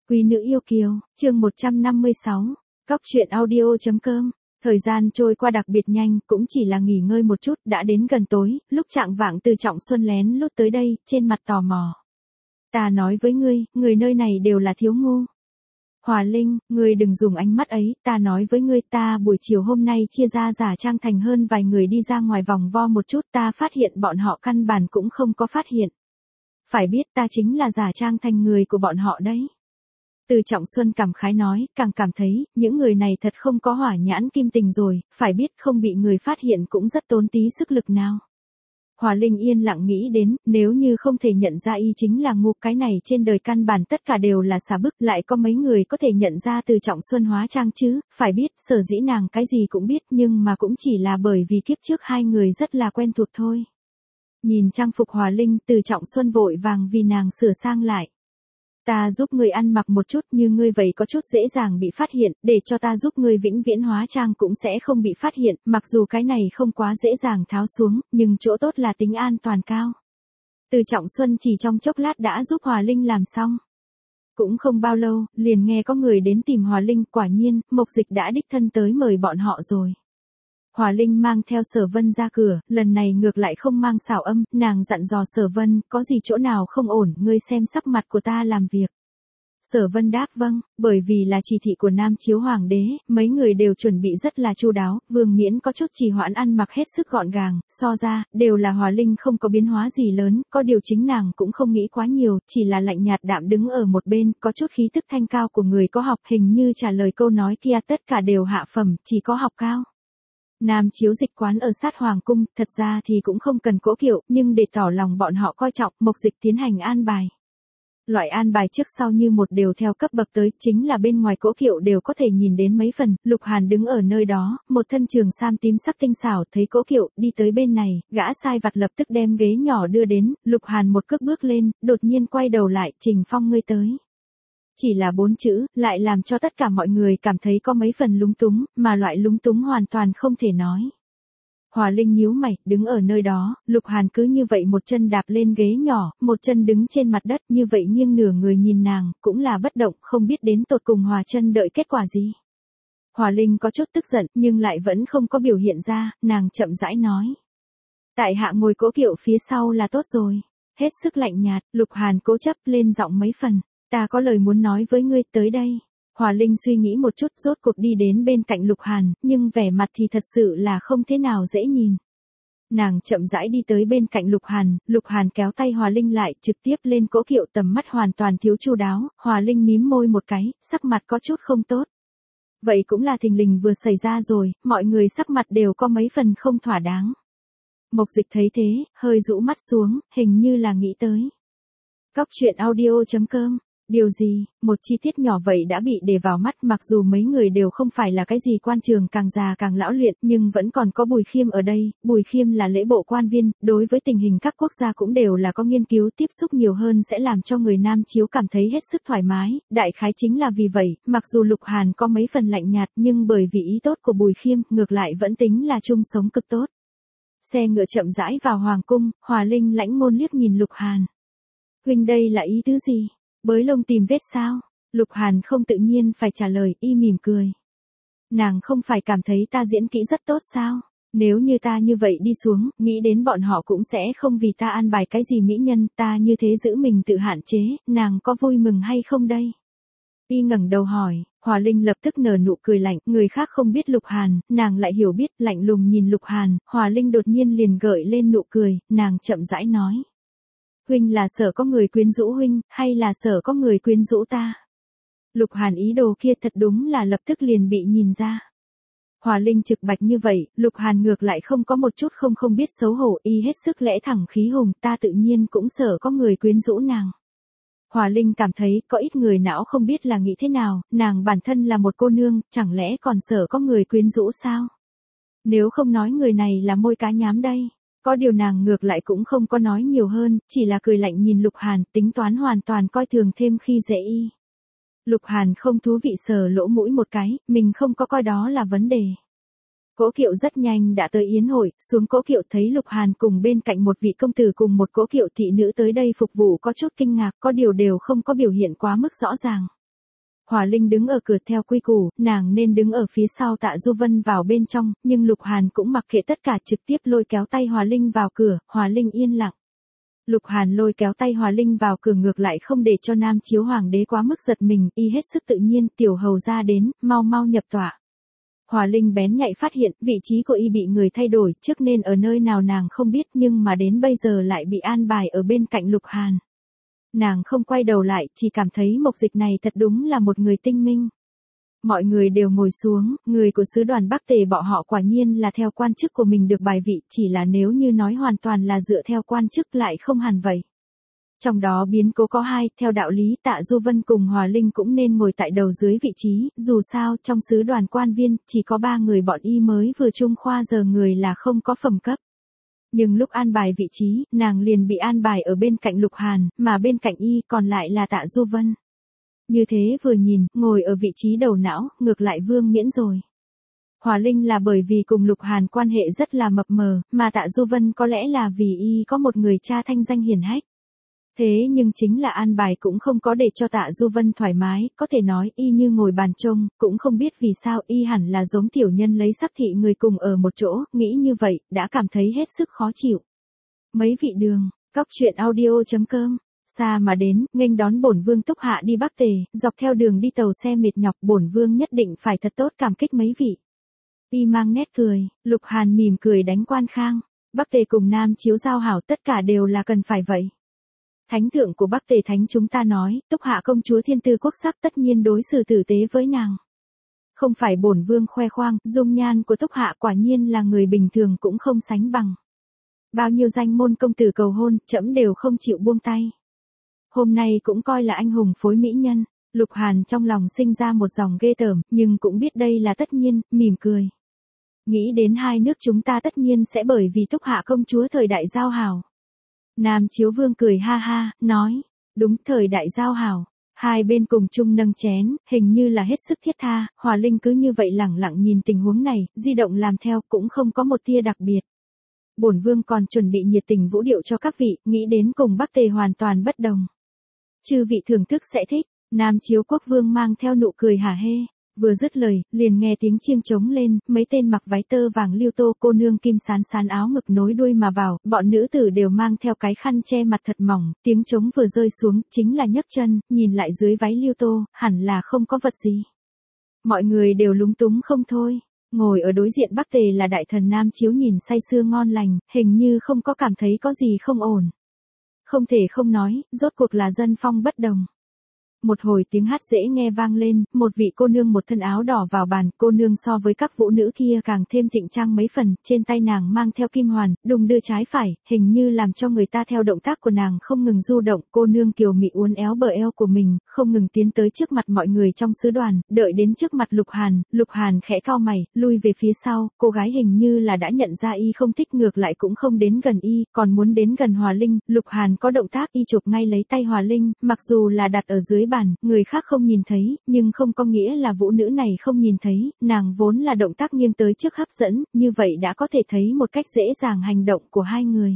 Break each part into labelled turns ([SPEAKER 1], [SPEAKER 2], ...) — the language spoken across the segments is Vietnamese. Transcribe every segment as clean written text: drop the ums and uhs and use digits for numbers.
[SPEAKER 1] Quý nữ yêu kiều, chương 156, Cóc truyện audio.com. Thời gian trôi qua đặc biệt nhanh, cũng chỉ là nghỉ ngơi một chút, đã đến gần tối, lúc chạng vạng Từ Trọng Xuân lén lút tới đây, trên mặt tò mò. Ta nói với ngươi, người nơi này đều là thiếu ngu. Hòa Linh, ngươi đừng dùng ánh mắt ấy, ta nói với ngươi, ta buổi chiều hôm nay chia ra giả trang thành hơn vài người đi ra ngoài vòng vo một chút, ta phát hiện bọn họ căn bản cũng không có phát hiện. Phải biết ta chính là giả trang thành người của bọn họ đấy. Từ Trọng Xuân cảm khái nói, càng cảm thấy, những người này thật không có hỏa nhãn kim tình rồi, phải biết không bị người phát hiện cũng rất tốn tí sức lực nào. Hòa Linh yên lặng nghĩ đến, nếu như không thể nhận ra y chính là ngu, cái này trên đời căn bản tất cả đều là xà bức, lại có mấy người có thể nhận ra Từ Trọng Xuân hóa trang chứ, phải biết, sở dĩ nàng cái gì cũng biết nhưng mà cũng chỉ là bởi vì kiếp trước hai người rất là quen thuộc thôi. Nhìn trang phục Hòa Linh, Từ Trọng Xuân vội vàng vì nàng sửa sang lại. Ta giúp ngươi ăn mặc một chút như ngươi vậy có chút dễ dàng bị phát hiện, để cho ta giúp ngươi vĩnh viễn hóa trang cũng sẽ không bị phát hiện, mặc dù cái này không quá dễ dàng tháo xuống, nhưng chỗ tốt là tính an toàn cao. Từ Trọng Xuân chỉ trong chốc lát đã giúp Hòa Linh làm xong. Cũng không bao lâu, liền nghe có người đến tìm Hòa Linh, quả nhiên, Mộc Dịch đã đích thân tới mời bọn họ rồi. Hòa Linh mang theo Sở Vân ra cửa, lần này ngược lại không mang xảo âm, nàng dặn dò Sở Vân, có gì chỗ nào không ổn, ngươi xem sắc mặt của ta làm việc. Sở Vân đáp vâng, bởi vì là chỉ thị của Nam Chiếu Hoàng đế, mấy người đều chuẩn bị rất là chu đáo, Vương Miễn có chút trì hoãn ăn mặc hết sức gọn gàng, so ra, đều là Hòa Linh không có biến hóa gì lớn, có điều chính nàng cũng không nghĩ quá nhiều, chỉ là lạnh nhạt đạm đứng ở một bên, có chút khí tức thanh cao của người có học, hình như trả lời câu nói kia tất cả đều hạ phẩm, chỉ có học cao. Nam Chiếu Dịch quán ở sát Hoàng cung, thật ra thì cũng không cần cỗ kiệu, nhưng để tỏ lòng bọn họ coi trọng, Mộc Dịch tiến hành an bài. Loại an bài trước sau như một đều theo cấp bậc tới, chính là bên ngoài cỗ kiệu đều có thể nhìn đến mấy phần, Lục Hàn đứng ở nơi đó, một thân trường sam tím sắc tinh xảo, thấy cỗ kiệu, đi tới bên này, gã sai vặt lập tức đem ghế nhỏ đưa đến, Lục Hàn một cước bước lên, đột nhiên quay đầu lại, Trình Phong ngươi tới. Chỉ là 4 chữ, lại làm cho tất cả mọi người cảm thấy có mấy phần lúng túng, mà loại lúng túng hoàn toàn không thể nói. Hòa Linh nhíu mày, đứng ở nơi đó, Lục Hàn cứ như vậy một chân đạp lên ghế nhỏ, một chân đứng trên mặt đất, như vậy nghiêng nửa người nhìn nàng, cũng là bất động, không biết đến tột cùng Hòa chân đợi kết quả gì. Hòa Linh có chút tức giận, nhưng lại vẫn không có biểu hiện ra, nàng chậm rãi nói. Tại hạ ngồi cỗ kiệu phía sau là tốt rồi. Hết sức lạnh nhạt, Lục Hàn cố chấp lên giọng mấy phần. Ta có lời muốn nói với ngươi, tới đây. Hòa Linh suy nghĩ một chút, rốt cuộc đi đến bên cạnh Lục Hàn, nhưng vẻ mặt thì thật sự là không thế nào dễ nhìn. Nàng chậm rãi đi tới bên cạnh Lục Hàn kéo tay Hòa Linh lại, trực tiếp lên cỗ kiệu, tầm mắt hoàn toàn thiếu chu đáo, Hòa Linh mím môi một cái, sắc mặt có chút không tốt. Vậy cũng là thình lình vừa xảy ra rồi, mọi người sắc mặt đều có mấy phần không thỏa đáng. Mộc Dịch thấy thế, hơi rũ mắt xuống, hình như là nghĩ tới. Cóc truyện audio.com. Điều gì, một chi tiết nhỏ vậy đã bị để vào mắt, mặc dù mấy người đều không phải là cái gì quan trường càng già càng lão luyện, nhưng vẫn còn có Bùi Khiêm ở đây, Bùi Khiêm là lễ bộ quan viên, đối với tình hình các quốc gia cũng đều là có nghiên cứu, tiếp xúc nhiều hơn sẽ làm cho người Nam Chiếu cảm thấy hết sức thoải mái, đại khái chính là vì vậy, mặc dù Lục Hàn có mấy phần lạnh nhạt nhưng bởi vì ý tốt của Bùi Khiêm, ngược lại vẫn tính là chung sống cực tốt. Xe ngựa chậm rãi vào Hoàng cung, Hòa Linh lãnh ngôn liếc nhìn Lục Hàn. Huynh đây là ý tứ gì? Bới lông tìm vết sao? Lục Hàn không tự nhiên phải trả lời, y mỉm cười. Nàng không phải cảm thấy ta diễn kỹ rất tốt sao? Nếu như ta như vậy đi xuống, nghĩ đến bọn họ cũng sẽ không vì ta an bài cái gì mỹ nhân, ta như thế giữ mình tự hạn chế, nàng có vui mừng hay không đây? Y ngẩng đầu hỏi, Hòa Linh lập tức nở nụ cười lạnh, người khác không biết Lục Hàn, nàng lại hiểu biết, lạnh lùng nhìn Lục Hàn, Hòa Linh đột nhiên liền gợi lên nụ cười, nàng chậm rãi nói. Huynh là sợ có người quyến rũ huynh, hay là sợ có người quyến rũ ta? Lục Hàn ý đồ kia thật đúng là lập tức liền bị nhìn ra. Hòa Linh trực bạch như vậy, Lục Hàn ngược lại không có một chút không biết xấu hổ, y hết sức lẽ thẳng khí hùng, ta tự nhiên cũng sợ có người quyến rũ nàng. Hòa Linh cảm thấy có ít người não không biết là nghĩ thế nào, nàng bản thân là một cô nương, chẳng lẽ còn sợ có người quyến rũ sao? Nếu không nói người này là môi cá nhám đây. Có điều nàng ngược lại cũng không có nói nhiều hơn, chỉ là cười lạnh nhìn Lục Hàn, tính toán hoàn toàn coi thường thêm khi dễ y. Lục Hàn không thú vị sờ lỗ mũi một cái, mình không có coi đó là vấn đề. Cỗ kiệu rất nhanh đã tới yến hội, xuống cỗ kiệu thấy Lục Hàn cùng bên cạnh một vị công tử cùng một cỗ kiệu thị nữ tới đây phục vụ có chút kinh ngạc, có điều đều không có biểu hiện quá mức rõ ràng. Hòa Linh đứng ở cửa theo quy củ, nàng nên đứng ở phía sau Tạ Du Vân vào bên trong, nhưng Lục Hàn cũng mặc kệ tất cả trực tiếp lôi kéo tay Hòa Linh vào cửa, Hòa Linh yên lặng. Lục Hàn lôi kéo tay Hòa Linh vào cửa ngược lại không để cho Nam Chiếu Hoàng đế quá mức giật mình, y hết sức tự nhiên, tiểu hầu ra đến, mau mau nhập tọa. Hòa Linh bén nhạy phát hiện, vị trí của y bị người thay đổi, trước nên ở nơi nào nàng không biết nhưng mà đến bây giờ lại bị an bài ở bên cạnh Lục Hàn. Nàng không quay đầu lại, chỉ cảm thấy Mộc Dịch này thật đúng là một người tinh minh. Mọi người đều ngồi xuống, người của sứ đoàn Bắc Tề bọn họ quả nhiên là theo quan chức của mình được bài vị, chỉ là nếu như nói hoàn toàn là dựa theo quan chức lại không hẳn vậy. Trong đó biến cố có hai, theo đạo lý Tạ Du Vân cùng Hòa Linh cũng nên ngồi tại đầu dưới vị trí, dù sao trong sứ đoàn quan viên chỉ có 3 người bọn y mới vừa trung khoa giờ người là không có phẩm cấp. Nhưng lúc an bài vị trí, nàng liền bị an bài ở bên cạnh Lục Hàn, mà bên cạnh y còn lại là Tạ Du Vân. Như thế vừa nhìn, ngồi ở vị trí đầu não, ngược lại Vương Miễn rồi. Hòa Linh là bởi vì cùng Lục Hàn quan hệ rất là mập mờ, mà Tạ Du Vân có lẽ là vì y có một người cha thanh danh hiển hách. Thế nhưng chính là an bài cũng không có để cho Tạ Du Vân thoải mái, có thể nói y như ngồi bàn trông, cũng không biết vì sao y hẳn là giống tiểu nhân lấy sắc thị người cùng ở một chỗ, nghĩ như vậy, đã cảm thấy hết sức khó chịu. Mấy vị đường, cóc truyện audio.com, xa mà đến, nghênh đón bổn vương Túc Hạ đi Bắc Tề, dọc theo đường đi tàu xe mệt nhọc bổn vương nhất định phải thật tốt cảm kích mấy vị. Y mang nét cười, Lục Hàn mỉm cười đánh quan khang, Bắc Tề cùng Nam Chiếu giao hảo tất cả đều là cần phải vậy. Thánh thượng của Bắc Tề Thánh chúng ta nói, Túc Hạ công chúa thiên tư quốc sắc tất nhiên đối xử tử tế với nàng. Không phải bổn vương khoe khoang, dung nhan của Túc Hạ quả nhiên là người bình thường cũng không sánh bằng. Bao nhiêu danh môn công tử cầu hôn, trẫm đều không chịu buông tay. Hôm nay cũng coi là anh hùng phối mỹ nhân, Lục Hàn trong lòng sinh ra một dòng ghê tởm, nhưng cũng biết đây là tất nhiên, mỉm cười. Nghĩ đến hai nước chúng ta tất nhiên sẽ bởi vì Túc Hạ công chúa thời đại giao hảo. Nam Chiếu Vương cười ha ha, nói, đúng thời đại giao hảo, hai bên cùng chung nâng chén, hình như là hết sức thiết tha, Hòa Linh cứ như vậy lẳng lặng nhìn tình huống này, di động làm theo cũng không có một tia đặc biệt. Bổn Vương còn chuẩn bị nhiệt tình vũ điệu cho các vị, nghĩ đến cùng Bắc Tề hoàn toàn bất đồng. Chư vị thưởng thức sẽ thích, Nam Chiếu Quốc Vương mang theo nụ cười hả hê. Vừa dứt lời, liền nghe tiếng chiêng trống lên, mấy tên mặc váy tơ vàng liêu tô cô nương kim sán sán áo ngực nối đuôi mà vào, bọn nữ tử đều mang theo cái khăn che mặt thật mỏng, tiếng trống vừa rơi xuống, chính là nhấc chân, nhìn lại dưới váy liêu tô, hẳn là không có vật gì. Mọi người đều lúng túng không thôi, ngồi ở đối diện Bắc Tề là đại thần Nam Chiếu nhìn say sưa ngon lành, hình như không có cảm thấy có gì không ổn. Không thể không nói, rốt cuộc là dân phong bất đồng. Một hồi tiếng hát dễ nghe vang lên, một vị cô nương một thân áo đỏ vào bàn, cô nương so với các vũ nữ kia càng thêm thịnh trang mấy phần, trên tay nàng mang theo kim hoàn, đung đưa trái phải, hình như làm cho người ta theo động tác của nàng không ngừng du động, cô nương kiều mị uốn éo bờ eo của mình, không ngừng tiến tới trước mặt mọi người trong sứ đoàn, đợi đến trước mặt Lục Hàn khẽ cau mày, lui về phía sau, cô gái hình như là đã nhận ra y không thích ngược lại cũng không đến gần y, còn muốn đến gần Hòa Linh, Lục Hàn có động tác y chụp ngay lấy tay Hòa Linh, mặc dù là đặt ở dưới bàn, người khác không nhìn thấy, nhưng không có nghĩa là vũ nữ này không nhìn thấy, nàng vốn là động tác nghiêng tới trước hấp dẫn, như vậy đã có thể thấy một cách dễ dàng hành động của hai người.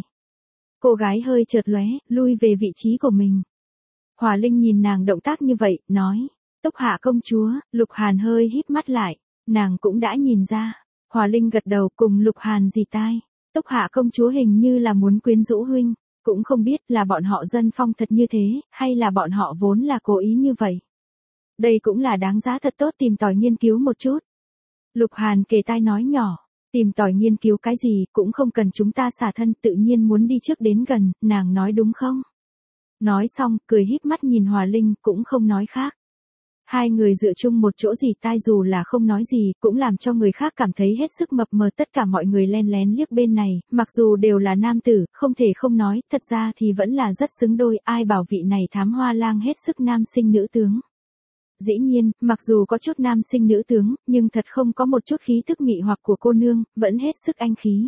[SPEAKER 1] Cô gái hơi chợt lóe, lui về vị trí của mình. Hòa Linh nhìn nàng động tác như vậy, nói, Túc Hạ công chúa, Lục Hàn hơi híp mắt lại, nàng cũng đã nhìn ra. Hòa Linh gật đầu cùng Lục Hàn dì tai, Túc Hạ công chúa hình như là muốn quyến rũ huynh. Cũng không biết là bọn họ dân phong thật như thế, hay là bọn họ vốn là cố ý như vậy. Đây cũng là đáng giá thật tốt tìm tòi nghiên cứu một chút. Lục Hàn kề tai nói nhỏ, tìm tòi nghiên cứu cái gì, cũng không cần chúng ta xả thân, tự nhiên muốn đi trước đến gần, nàng nói đúng không? Nói xong, cười híp mắt nhìn Hòa Linh, cũng không nói khác. Hai người dựa chung một chỗ dì tai dù là không nói gì, cũng làm cho người khác cảm thấy hết sức mập mờ, tất cả mọi người len lén liếc bên này, mặc dù đều là nam tử, không thể không nói, thật ra thì vẫn là rất xứng đôi, ai bảo vị này thám hoa lang hết sức nam sinh nữ tướng. Dĩ nhiên, mặc dù có chút nam sinh nữ tướng, nhưng thật không có một chút khí thức mị hoặc của cô nương, vẫn hết sức anh khí.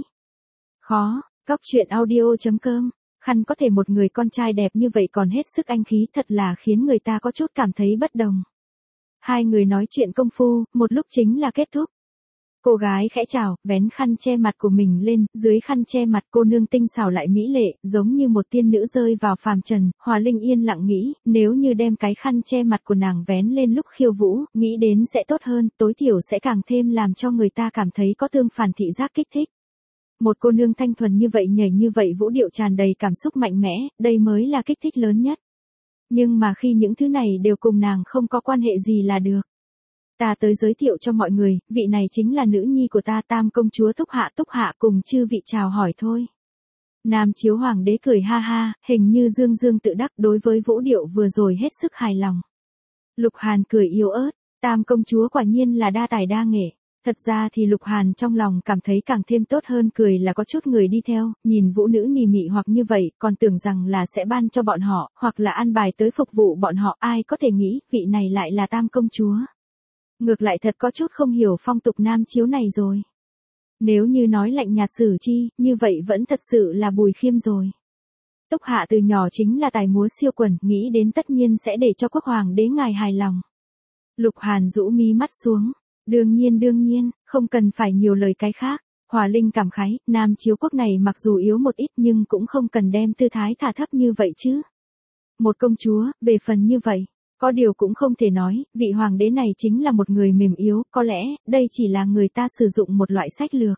[SPEAKER 1] Khó, cóc truyện audio.com, khăn có thể một người con trai đẹp như vậy còn hết sức anh khí thật là khiến người ta có chút cảm thấy bất đồng. Hai người nói chuyện công phu, một lúc chính là kết thúc. Cô gái khẽ chào, vén khăn che mặt của mình lên, dưới khăn che mặt cô nương tinh xảo lại mỹ lệ, giống như một tiên nữ rơi vào phàm trần. Hòa Linh yên lặng nghĩ, nếu như đem cái khăn che mặt của nàng vén lên lúc khiêu vũ, nghĩ đến sẽ tốt hơn, tối thiểu sẽ càng thêm làm cho người ta cảm thấy có tương phản thị giác kích thích. Một cô nương thanh thuần như vậy nhảy như vậy vũ điệu tràn đầy cảm xúc mạnh mẽ, đây mới là kích thích lớn nhất. Nhưng mà khi những thứ này đều cùng nàng không có quan hệ gì là được. Ta tới giới thiệu cho mọi người, vị này chính là nữ nhi của ta, Tam công chúa Túc Hạ cùng chư vị chào hỏi thôi. Nam chiếu hoàng đế cười ha ha, hình như dương dương tự đắc, đối với vũ điệu vừa rồi hết sức hài lòng. Lục Hàn cười yếu ớt, Tam công chúa quả nhiên là đa tài đa nghệ. Thật ra thì Lục Hàn trong lòng cảm thấy càng thêm tốt hơn, cười là có chút người đi theo, nhìn vũ nữ nỉ mị hoặc như vậy, còn tưởng rằng là sẽ ban cho bọn họ, hoặc là an bài tới phục vụ bọn họ, ai có thể nghĩ, vị này lại là Tam công chúa. Ngược lại thật có chút không hiểu phong tục nam chiếu này rồi. Nếu như nói lạnh nhạt xử chi, như vậy vẫn thật sự là Bùi Khiêm rồi. Túc Hạ từ nhỏ chính là tài múa siêu quần, nghĩ đến tất nhiên sẽ để cho quốc hoàng đế ngài hài lòng. Lục Hàn rũ mí mắt xuống. Đương nhiên, không cần phải nhiều lời cái khác. Hòa Linh cảm khái, nam chiếu quốc này mặc dù yếu một ít nhưng cũng không cần đem tư thái thả thấp như vậy chứ. Một công chúa, về phần như vậy. Có điều cũng không thể nói, vị hoàng đế này chính là một người mềm yếu, có lẽ, đây chỉ là người ta sử dụng một loại sách lược.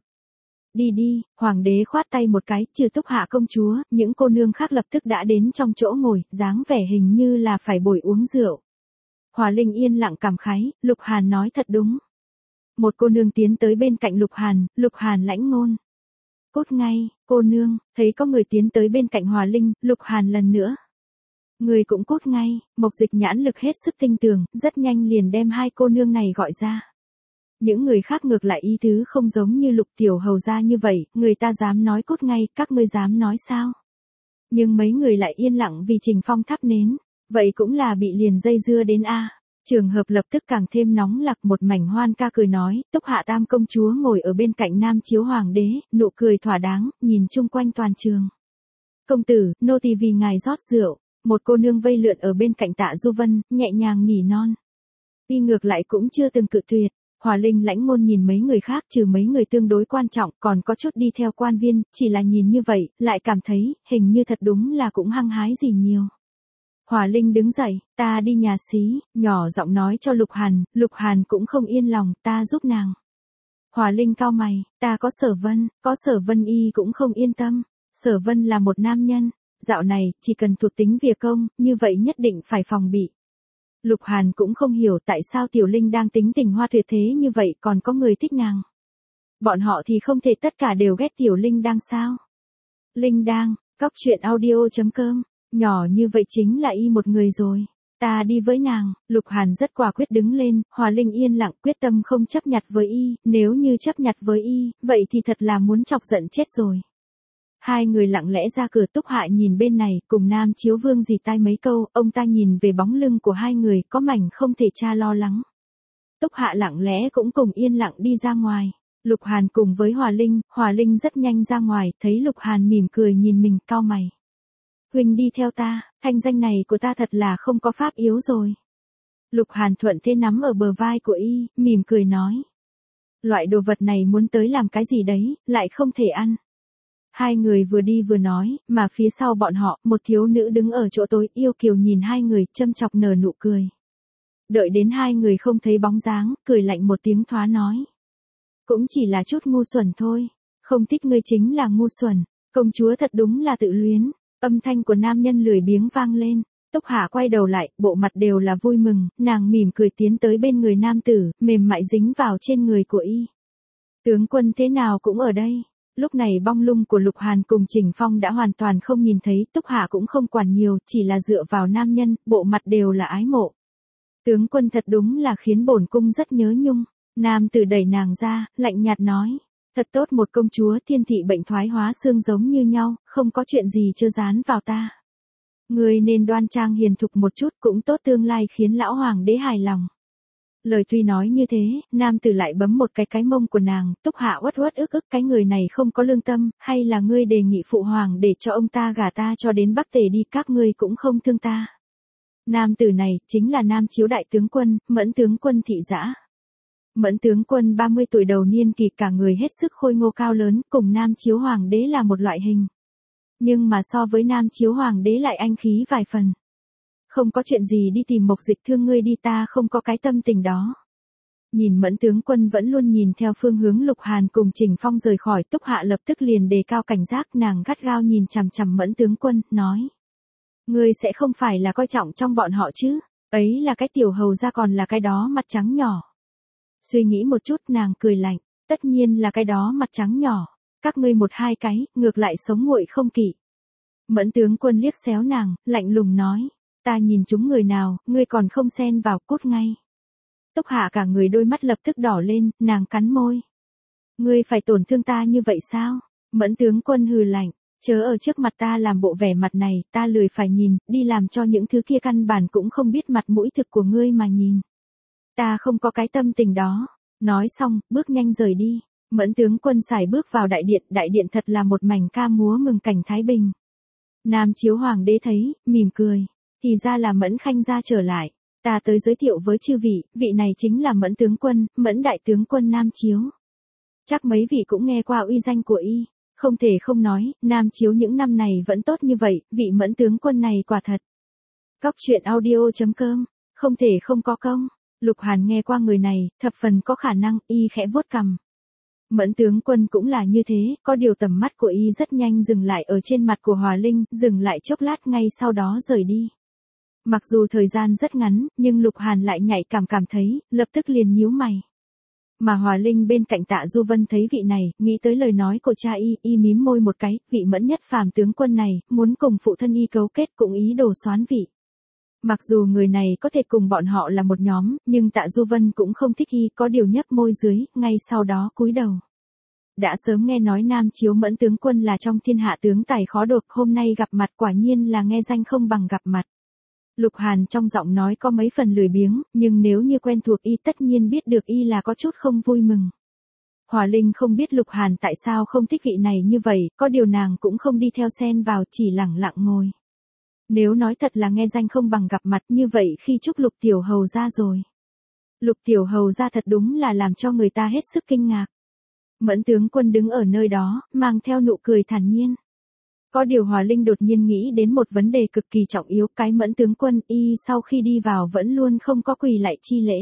[SPEAKER 1] Đi, hoàng đế khoát tay một cái, trừ Túc Hạ công chúa, những cô nương khác lập tức đã đến trong chỗ ngồi, dáng vẻ hình như là phải bồi uống rượu. Hòa Linh yên lặng cảm khái, Lục Hàn nói thật đúng. Một cô nương tiến tới bên cạnh Lục Hàn lãnh ngôn. Cút ngay, cô nương, thấy có người tiến tới bên cạnh Hòa Linh, Lục Hàn lần nữa. Người cũng cút ngay, Mộc Dịch nhãn lực hết sức tinh tường, rất nhanh liền đem hai cô nương này gọi ra. Những người khác ngược lại ý tứ không giống như Lục tiểu hầu gia như vậy, người ta dám nói cút ngay, các ngươi dám nói sao? Nhưng mấy người lại yên lặng vì Trình Phong thắp nến, vậy cũng là bị liền dây dưa đến a. Trường hợp lập tức càng thêm nóng lạc, một mảnh hoan ca cười nói, Túc Hạ Tam công chúa ngồi ở bên cạnh nam chiếu hoàng đế, nụ cười thỏa đáng, nhìn chung quanh toàn trường. Công tử, nô tỳ vì ngài rót rượu. Một cô nương vây lượn ở bên cạnh Tạ Du Vân, nhẹ nhàng nỉ non. Y ngược lại cũng chưa từng cự tuyệt. Hòa Linh lãnh ngôn nhìn mấy người khác, trừ mấy người tương đối quan trọng, còn có chút đi theo quan viên, chỉ là nhìn như vậy, lại cảm thấy, hình như thật đúng là cũng hăng hái gì nhiều. Hòa Linh đứng dậy, ta đi nhà xí, nhỏ giọng nói cho Lục Hàn cũng không yên lòng, ta giúp nàng. Hòa Linh cau mày, ta có Sở Vân y cũng không yên tâm, Sở Vân là một nam nhân. Dạo này, chỉ cần thuộc tính việc công, như vậy nhất định phải phòng bị. Lục Hàn cũng không hiểu tại sao Tiểu Linh đang tính tình hoa tuyệt thế như vậy còn có người thích nàng. Bọn họ thì không thể tất cả đều ghét Tiểu Linh đang sao. Linh đang, coctruyện.audio.com, nhỏ như vậy chính là y một người rồi. Ta đi với nàng, Lục Hàn rất quả quyết đứng lên, Hòa Linh yên lặng quyết tâm không chấp nhặt với y, nếu như chấp nhặt với y, vậy thì thật là muốn chọc giận chết rồi. Hai người lặng lẽ ra cửa, Túc Hạ nhìn bên này, cùng nam chiếu vương dì tai mấy câu, ông ta nhìn về bóng lưng của hai người, có mảnh không thể tra lo lắng. Túc Hạ lặng lẽ cũng cùng yên lặng đi ra ngoài. Lục Hàn cùng với Hòa Linh rất nhanh ra ngoài, thấy Lục Hàn mỉm cười nhìn mình, cau mày. Huynh đi theo ta, thanh danh này của ta thật là không có pháp yếu rồi. Lục Hàn thuận thế nắm ở bờ vai của y, mỉm cười nói. Loại đồ vật này muốn tới làm cái gì đấy, lại không thể ăn. Hai người vừa đi vừa nói, mà phía sau bọn họ, một thiếu nữ đứng ở chỗ tối, yêu kiều nhìn hai người, châm chọc nở nụ cười. Đợi đến hai người không thấy bóng dáng, cười lạnh một tiếng thoá nói. Cũng chỉ là chút ngu xuẩn thôi, không thích ngươi chính là ngu xuẩn, công chúa thật đúng là tự luyến. Âm thanh của nam nhân lười biếng vang lên, Túc Hạ quay đầu lại, bộ mặt đều là vui mừng, nàng mỉm cười tiến tới bên người nam tử, mềm mại dính vào trên người của y. Tướng quân thế nào cũng ở đây. Lúc này bong lung của Lục Hàn cùng Trình Phong đã hoàn toàn không nhìn thấy, Túc Hạ cũng không quản nhiều, chỉ là dựa vào nam nhân, bộ mặt đều là ái mộ. Tướng quân thật đúng là khiến bổn cung rất nhớ nhung. Nam tử đẩy nàng ra, lạnh nhạt nói. Thật tốt một công chúa, thiên thị bệnh thoái hóa xương giống như nhau, không có chuyện gì chưa dán vào ta. Người nên đoan trang hiền thục một chút cũng tốt, tương lai khiến lão hoàng đế hài lòng. Lời tuy nói như thế, nam tử lại bấm một cái mông của nàng, Túc Hạ uất ức, cái người này không có lương tâm, hay là ngươi đề nghị phụ hoàng để cho ông ta gả ta cho đến Bắc Tề đi, các ngươi cũng không thương ta. Nam tử này, chính là nam chiếu đại tướng quân, Mẫn tướng quân Thị Dã. Mẫn tướng quân 30 tuổi đầu niên kỳ, cả người hết sức khôi ngô cao lớn, cùng Nam Chiếu Hoàng đế là một loại hình. Nhưng mà so với Nam Chiếu Hoàng đế lại anh khí vài phần. Không có chuyện gì đi tìm Mộc Dịch Thương ngươi đi, ta không có cái tâm tình đó. Nhìn Mẫn tướng quân vẫn luôn nhìn theo phương hướng Lục Hàn cùng Trình Phong rời khỏi, Túc Hạ lập tức liền đề cao cảnh giác, nàng gắt gao nhìn chằm chằm Mẫn tướng quân, nói. Ngươi sẽ không phải là coi trọng trong bọn họ chứ, ấy là cái tiểu hầu ra còn là cái đó mặt trắng nhỏ. Suy nghĩ một chút nàng cười lạnh, tất nhiên là cái đó mặt trắng nhỏ, các ngươi một hai cái, ngược lại sống nguội không kỵ. Mẫn tướng quân liếc xéo nàng, lạnh lùng nói, ta nhìn chúng người nào, ngươi còn không xen vào, cút ngay. Túc Hạ cả người đôi mắt lập tức đỏ lên, nàng cắn môi. Ngươi phải tổn thương ta như vậy sao? Mẫn tướng quân hừ lạnh, chớ ở trước mặt ta làm bộ vẻ mặt này, ta lười phải nhìn, đi làm cho những thứ kia căn bản cũng không biết mặt mũi thực của ngươi mà nhìn. Ta không có cái tâm tình đó. Nói xong, bước nhanh rời đi. Mẫn tướng quân xài bước vào đại điện thật là một mảnh ca múa mừng cảnh thái bình. Nam Chiếu Hoàng đế thấy, mỉm cười. Thì ra là Mẫn khanh gia trở lại. Ta tới giới thiệu với chư vị, vị này chính là Mẫn tướng quân, Mẫn đại tướng quân Nam Chiếu. Chắc mấy vị cũng nghe qua uy danh của y. Không thể không nói, Nam Chiếu những năm này vẫn tốt như vậy, vị Mẫn tướng quân này quả thật. Cóc truyện audio.com, không thể không có công. Lục Hàn nghe qua người này, thập phần có khả năng, y khẽ vuốt cằm. Mẫn tướng quân cũng là như thế, có điều tầm mắt của y rất nhanh dừng lại ở trên mặt của Hòa Linh, dừng lại chốc lát ngay sau đó rời đi. Mặc dù thời gian rất ngắn, nhưng Lục Hàn lại nhạy cảm thấy, lập tức liền nhíu mày. Mà Hòa Linh bên cạnh Tạ Du Vân thấy vị này, nghĩ tới lời nói của cha y mím môi một cái, vị Mẫn nhất phàm tướng quân này, muốn cùng phụ thân y cấu kết cũng ý đồ xoán vị. Mặc dù người này có thể cùng bọn họ là một nhóm, nhưng Tạ Du Vân cũng không thích y, có điều nhấp môi dưới, ngay sau đó cúi đầu. Đã sớm nghe nói Nam Chiếu Mẫn tướng quân là trong thiên hạ tướng tài khó đột, hôm nay gặp mặt quả nhiên là nghe danh không bằng gặp mặt. Lục Hàn trong giọng nói có mấy phần lười biếng, nhưng nếu như quen thuộc y tất nhiên biết được y là có chút không vui mừng. Hòa Linh không biết Lục Hàn tại sao không thích vị này như vậy, có điều nàng cũng không đi theo xen vào, chỉ lẳng lặng ngồi. Nếu nói thật là nghe danh không bằng gặp mặt như vậy khi chúc Lục Tiểu Hầu ra rồi. Lục Tiểu Hầu ra thật đúng là làm cho người ta hết sức kinh ngạc. Mẫn tướng quân đứng ở nơi đó, mang theo nụ cười thản nhiên. Có điều Hòa Linh đột nhiên nghĩ đến một vấn đề cực kỳ trọng yếu, cái Mẫn tướng quân y sau khi đi vào vẫn luôn không có quỳ lại chi lễ.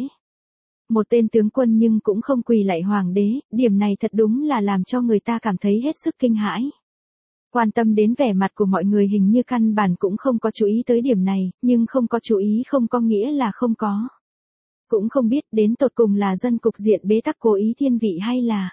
[SPEAKER 1] Một tên tướng quân nhưng cũng không quỳ lại hoàng đế, điểm này thật đúng là làm cho người ta cảm thấy hết sức kinh hãi. Quan tâm đến vẻ mặt của mọi người hình như căn bản cũng không có chú ý tới điểm này, nhưng không có chú ý không có nghĩa là không có. Cũng không biết đến tột cùng là dân cục diện bế tắc cố ý thiên vị hay là...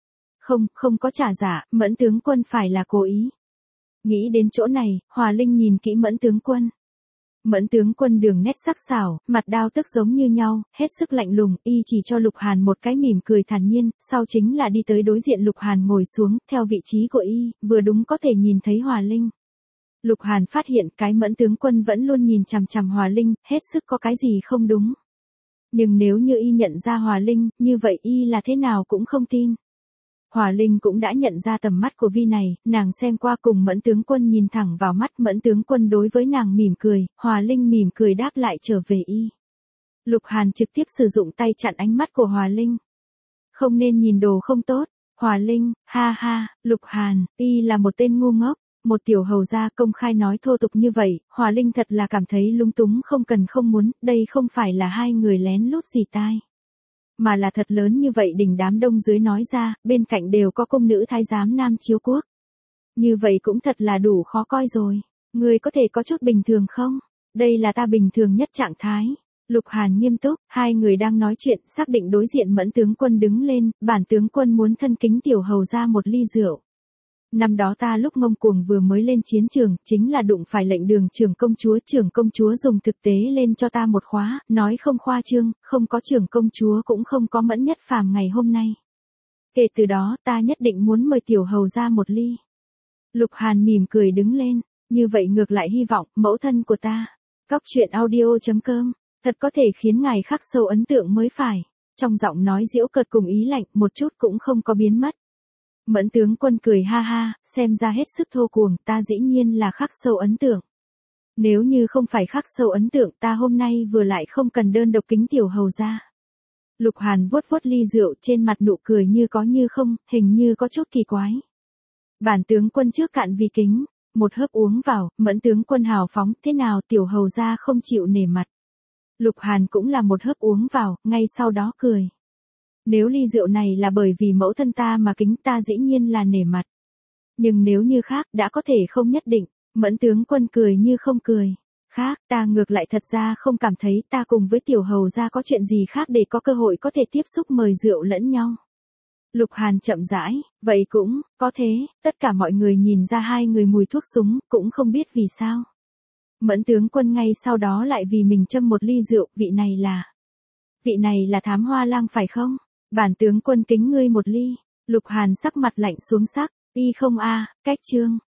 [SPEAKER 1] Không có trả giả, Mẫn tướng quân phải là cố ý. Nghĩ đến chỗ này, Hòa Linh nhìn kỹ Mẫn tướng quân. Mẫn tướng quân đường nét sắc sảo, mặt đao tức giống như nhau, hết sức lạnh lùng, y chỉ cho Lục Hàn một cái mỉm cười thản nhiên, sau chính là đi tới đối diện Lục Hàn ngồi xuống, theo vị trí của y, vừa đúng có thể nhìn thấy Hòa Linh. Lục Hàn phát hiện cái Mẫn tướng quân vẫn luôn nhìn chằm chằm Hòa Linh, hết sức có cái gì không đúng. Nhưng nếu như y nhận ra Hòa Linh, như vậy y là thế nào cũng không tin. Hòa Linh cũng đã nhận ra tầm mắt của vi này, nàng xem qua cùng Mẫn tướng quân nhìn thẳng vào mắt Mẫn tướng quân đối với nàng mỉm cười, Hòa Linh mỉm cười đáp lại trở về y. Lục Hàn trực tiếp sử dụng tay chặn ánh mắt của Hòa Linh. Không nên nhìn đồ không tốt, Hòa Linh, ha ha, Lục Hàn, y là một tên ngu ngốc, một tiểu hầu gia công khai nói thô tục như vậy, Hòa Linh thật là cảm thấy lung túng không cần không muốn, đây không phải là hai người lén lút gì tai. Mà là thật lớn như vậy đỉnh đám đông dưới nói ra, bên cạnh đều có công nữ thái giám Nam Chiếu quốc. Như vậy cũng thật là đủ khó coi rồi. Người có thể có chút bình thường không? Đây là ta bình thường nhất trạng thái. Lục Hàn nghiêm túc, hai người đang nói chuyện, xác định đối diện Mẫn tướng quân đứng lên, bản tướng quân muốn thân kính tiểu hầu ra một ly rượu. Năm đó ta lúc ngông cuồng vừa mới lên chiến trường, chính là đụng phải lệnh đường trưởng công chúa dùng thực tế lên cho ta một khóa, nói không khoa trương, không có trưởng công chúa cũng không có Mẫn nhất phàm ngày hôm nay. Kể từ đó ta nhất định muốn mời tiểu hầu ra một ly. Lục Hàn mỉm cười đứng lên, như vậy ngược lại hy vọng, mẫu thân của ta. Cóc truyện audio.com, thật có thể khiến ngài khắc sâu ấn tượng mới phải. Trong giọng nói giễu cợt cùng ý lạnh, một chút cũng không có biến mất. Mẫn tướng quân cười ha ha, xem ra hết sức thô cuồng, ta dĩ nhiên là khắc sâu ấn tượng. Nếu như không phải khắc sâu ấn tượng ta hôm nay vừa lại không cần đơn độc kính tiểu hầu ra. Lục Hàn vuốt vuốt ly rượu, trên mặt nụ cười như có như không, hình như có chút kỳ quái. Bản tướng quân trước cạn vì kính, một hớp uống vào, Mẫn tướng quân hào phóng, thế nào tiểu hầu gia không chịu nể mặt. Lục Hàn cũng là một hớp uống vào, ngay sau đó cười. Nếu ly rượu này là bởi vì mẫu thân ta mà kính ta dĩ nhiên là nể mặt. Nhưng nếu như khác đã có thể không nhất định, Mẫn tướng quân cười như không cười. Khác, ta ngược lại thật ra không cảm thấy ta cùng với tiểu hầu gia có chuyện gì khác để có cơ hội có thể tiếp xúc mời rượu lẫn nhau. Lục Hàn chậm rãi, vậy cũng, có thế, tất cả mọi người nhìn ra hai người mùi thuốc súng, cũng không biết vì sao. Mẫn tướng quân ngay sau đó lại vì mình châm một ly rượu, vị này là Thám Hoa Lang phải không? Bản tướng quân kính ngươi một ly. Lục Hàn sắc mặt lạnh xuống sắc, y không a, cách chương.